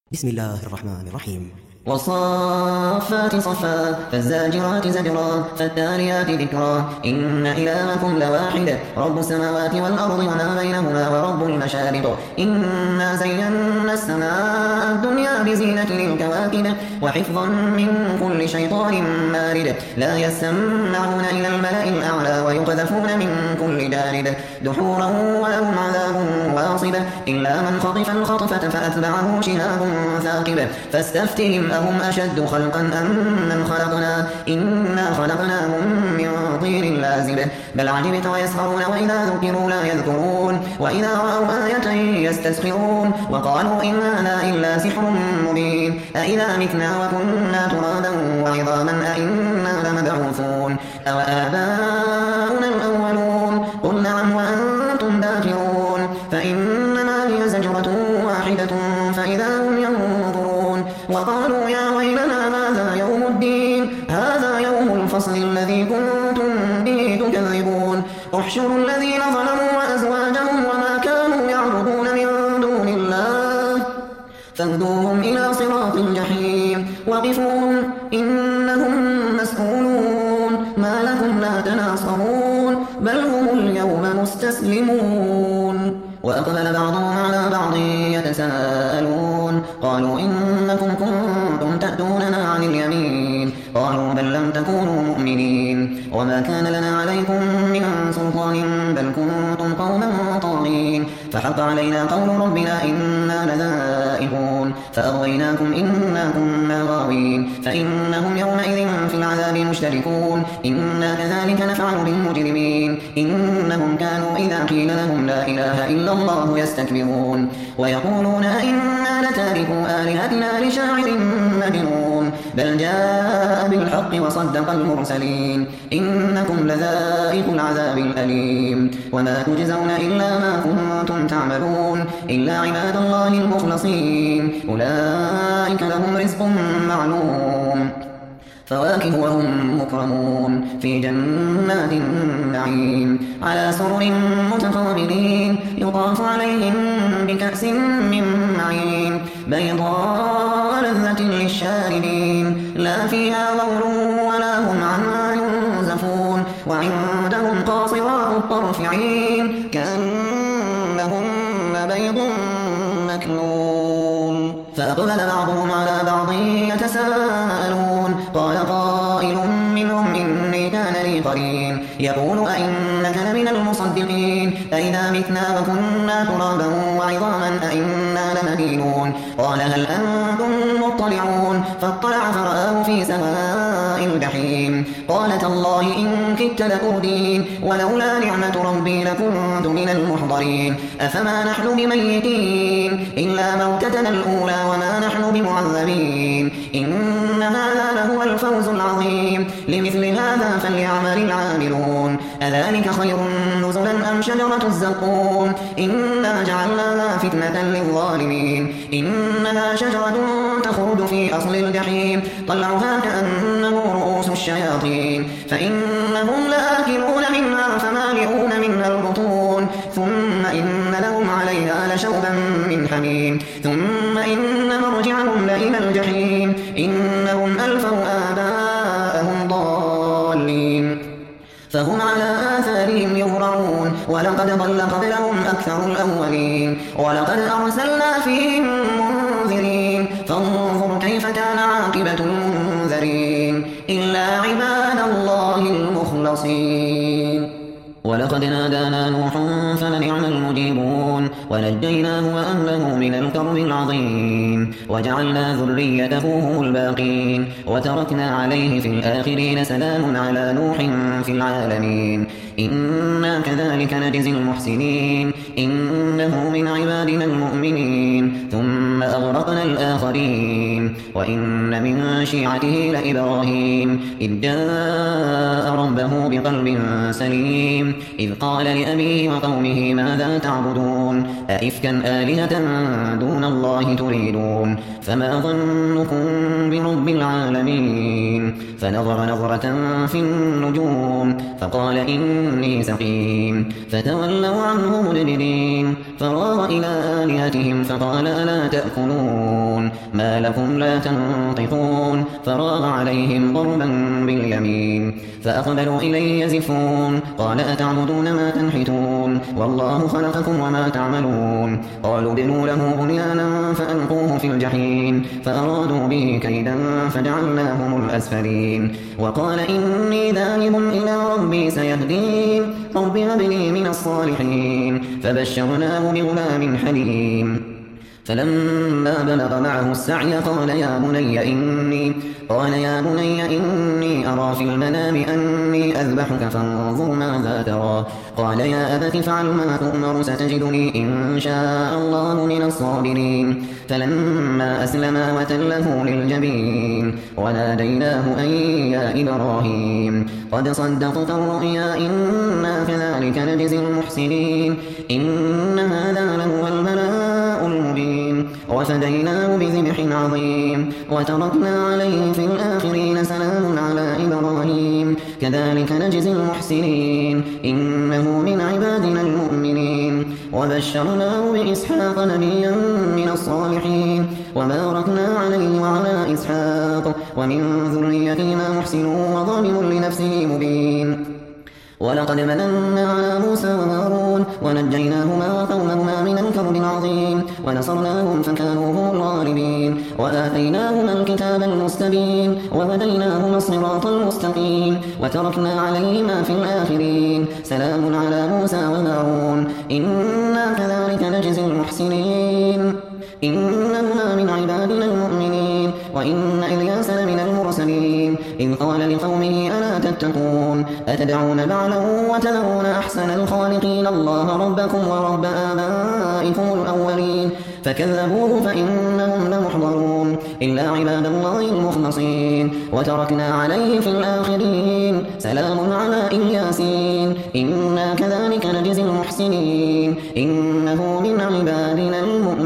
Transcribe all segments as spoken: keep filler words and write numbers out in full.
بسم الله الرحمن الرحيم. والصافات صفا فالزاجرات زجرا فالتاليات ذكرا إن إلهكم لواحد رب السماوات والأرض وما بينهما ورب المشارق إنا زينا السماء الدنيا بزينة للكواكب وحفظا من كل شيطان مارد لا يسمعون إلى الملأ الأعلى ويقذفون من كل جانب دحورا ولهم عذاب واصب إلا من خطف الخطفة فأتبعه شهاب ثاقب فاستفتهم أهم أشد خلقا أم من خلقنا إنا خلقناهم من طين لازب بل عجبت ويسخرون وإذا ذكروا لا يذكرون وإذا رأوا آية يستسخرون وقالوا إن هذا إلا سحر مبين أإذا متنا وكنا ترابا وعظاما أإنا لمبعوثون أو آباؤنا الأولون قل نعم وأنتم داخرون فإنما هي زجرة واحدة فإذا هم ينظرون وقالوا يا ويلنا هذا يوم الدين هذا يوم الفصل الذي كنتم به تكذبون احشروا الذين ظلموا وأزواجهم وما كانوا يعبدون من دون الله فاهدوهم إلى صراط الجحيم وقفوهم إنهم مسؤولون ما لكم لا تناصرون بل هم اليوم مستسلمون وأقبل بعضهم على بعض يتساءلون قالوا إنكم كنتم تأتوننا عن اليمين قالوا بل لم تكونوا مؤمنين وما كان لنا عليكم من سلطان بل كنتم قوما طاغين فحق علينا قول ربنا إنا لذائقون فأغويناكم إنا كنا غاوين فإنهم يومئذ في العذاب مشتركون إنا كذلك نفعل بالمجرمين إنهم كانوا إذا قيل لهم لا إله إلا الله يستكبرون ويقولون إنا لتاركوا آلهتنا لشاعر مجنون بل جاء بالحق وصدق المرسلين إنكم لذائق العذاب الأليم وما تجزون إلا ما كنتم تعملون إلا عباد الله المخلصين أولئك لهم رزق معلوم فواكه وهم مكرمون في جنات النعيم على سرر متقابلين يطاف عليهم بكأس من معين بيضاء لذة للشاربين لا فيها غول ولا هم عنها ينزفون وعندهم قاصرات الطرف عين كأنهن بيض مكنون فأقبل بعضهم على بعض يتساءلون قال قائل منهم إني كان لي قرين يقول أئنك لمن المصدقين أئذا متنا وكنا ترابا وعظاما أئنا لمدينون قال هل أنتم مطلعون فاطلع فرآه في سواء الجحيم قال تالله إن كدت لتردين ولولا نعمة ربي لكنت من المحضرين أفما نحن بميتين إلا موتتنا الأولى وما نحن بمعذبين إن هذا لهو الفوز العظيم لمثل هذا فليعمل العاملون أذلك خير نزلا أم شجرة الزقوم إنا جعلناها فتنة للظالمين إنها شجرة تخرج في أصل الجحيم طلعها كأنه رؤوس الشياطين فإنهم لآكلون منها فمالئون منها البطون ثم إن لهم عليها لشوبا من حميم ثم إن مرجعهم لإلى الجحيم إنهم ألفوا آباءهم ضالين فهم على آثارهم يهرعون ولقد ضل قبلهم أكثر الأولين ولقد أرسلنا فيهم منذرين فانظر كيف كان عاقبة المنذرين إلا عباد الله المخلصين ولقد نادانا نوح فلنعم المجيبون ونجيناه وأهله من الكرب العظيم وجعلنا ذريته هم الباقين وتركنا عليه في الآخرين سلام على نوح في العالمين إنا كذلك نجزي المحسنين إنه من عبادنا المؤمنين ثم أغرقنا الآخرين وإن من شيعته لإبراهيم إذ جاء ربه بقلب سليم إذ قال لأبيه وقومه ماذا تعبدون أئفكا آلهة دون الله تريدون فما ظنكم برب العالمين فنظر نظرة في النجوم فقال إني سقيم فتولوا عنه مدبرين فراغ إلى آلهتهم فقال ألا تأكلون ما لكم لا تنطقون فراغ عليهم ضربا باليمين فأقبلوا إليه يزفون قال أتعبدون ما تنحتون والله خلقكم وما تعملون قالوا ابنوا له بنيانا فألقوه في الجحيم فأرادوا به كيدا فجعلناهم الأسفلين وقال إني ذاهب إلى ربي سيهدين رب هب لي من الصالحين فبشرناه بغلام حليم فلما بلغ معه السعي قال يا بني إني قال يا بني إني أرى في المنام أني أذبحك فانظر ماذا ترى قال يا أبت فعل ما تؤمر ستجدني إن شاء الله من الصابرين فلما أسلما وتله للجبين وناديناه أن يا إبراهيم قد صدقت الرؤيا إنا كذلك نجزي المحسنين إن هذا لهو البلاء المبين وفديناه بذبح عظيم وتركنا عليه في الآخرين سلام على إبراهيم كذلك نجزي المحسنين إنه من عبادنا المؤمنين وبشرناه بإسحاق نبيا من الصالحين وباركنا عليه وعلى إسحاق ومن ذريتهما محسن وظالم لنفسه مبين ولقد مننا على موسى وهارون ونجيناهما وقومهما من الكرب العظيم ونصرناهم فكانوا هم الغالبين وآتيناهما الكتاب المستبين وهديناهما الصراط المستقيم وتركنا عليهما في الآخرين سلام على موسى وهارون إنا كذلك نجزي المحسنين إنهما من عبادنا المؤمنين وإن إلياس لمن المرسلين إذ قال لقومه ألا تتقون أتدعون بعلا وتذرون أحسن الخالقين الله ربكم ورب آبائكم الأولين فكذبوه فإنهم لمحضرون إلا عباد الله المخلصين وتركنا عليه في الآخرين سلام على إلياسين إنا كذلك نجزي المحسنين إنه من عبادنا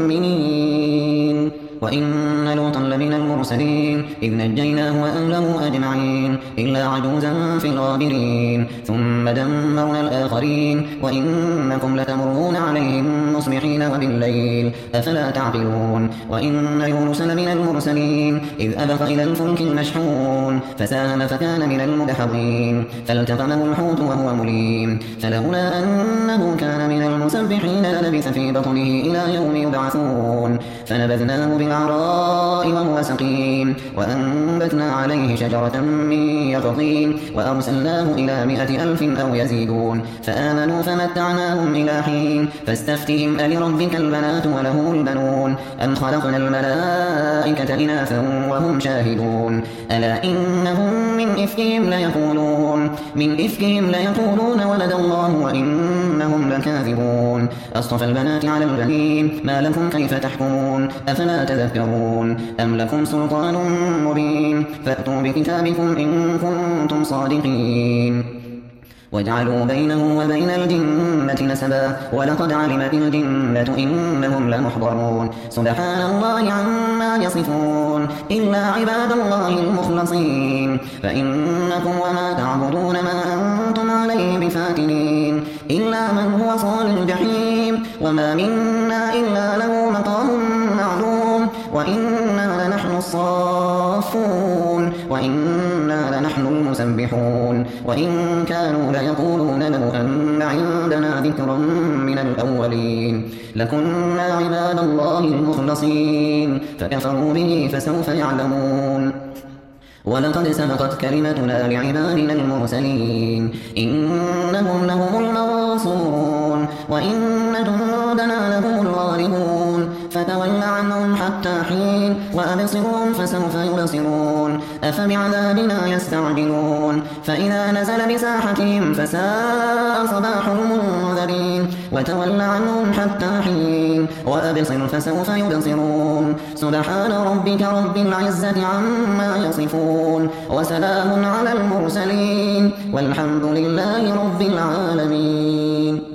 المؤمنين وإن لوطا لمن المرسلين إذ نجيناه وأهله أجمعين إلا عجوزا في الغابرين ثم دمرنا الآخرين وإنكم لتمرون عليهم مصبحين وبالليل أفلا تعقلون وإن يونس لمن المرسلين إذ أبق إلى الفلك المشحون فساهم فكان من المدحضين فالتقمه الحوت وهو مليم فلولا أنه كان من المسبحين للبث في بطنه إلى يوم يبعثون فنبذناه بالعراء وهو سقيم وأنبتنا عليه شجرة من يقطين وأرسلناه إلى مائة ألف أو يزيدون فآمنوا فمتعناهم إلى حين فاستفتهم ألربك البنات وله البنون أم خلقنا الملائكة إناثا وهم شاهدون ألا إنهم من إفكهم ليقولون من إفكهم ليقولون ولد الله وإنهم لكاذبون أصطفى البنات على البنين ما لكم كيف تحكمون أفلا تذكرون أم لكم سلطان مبين فأتوا بكتابكم إن كنتم صادقين وجعلوا بينه وبين الجنة نسبا ولقد علمت الجنة إنهم لمحضرون سبحان الله عما يصفون إلا عباد الله المخلصين فإنكم وما تعبدون ما أنتم عليه بفاتنين إلا من هو صال الجحيم وما منا إلا له مقام معلوم وإنا لنحن الصافون وإنا لنحن المسبحون وإن كانوا ليقولون لو أن عندنا ذكرا من الأولين لكنا عباد الله المخلصين فكفروا به فسوف يعلمون ولقد سبقت كلمتنا لعبادنا المرسلين إنهم لهم المنصورون وإن جندنا لهم الغالبون فتول عنهم حتى حين وأبصرهم فسوف يبصرون أفبعذابنا يستعجلون فإذا نزل بساحتهم فساء صباح المنذرين وتول عنهم حتى حين وأبصر فسوف يبصرون سبحان ربك رب العزة عما يصفون وسلام على المرسلين والحمد لله رب العالمين.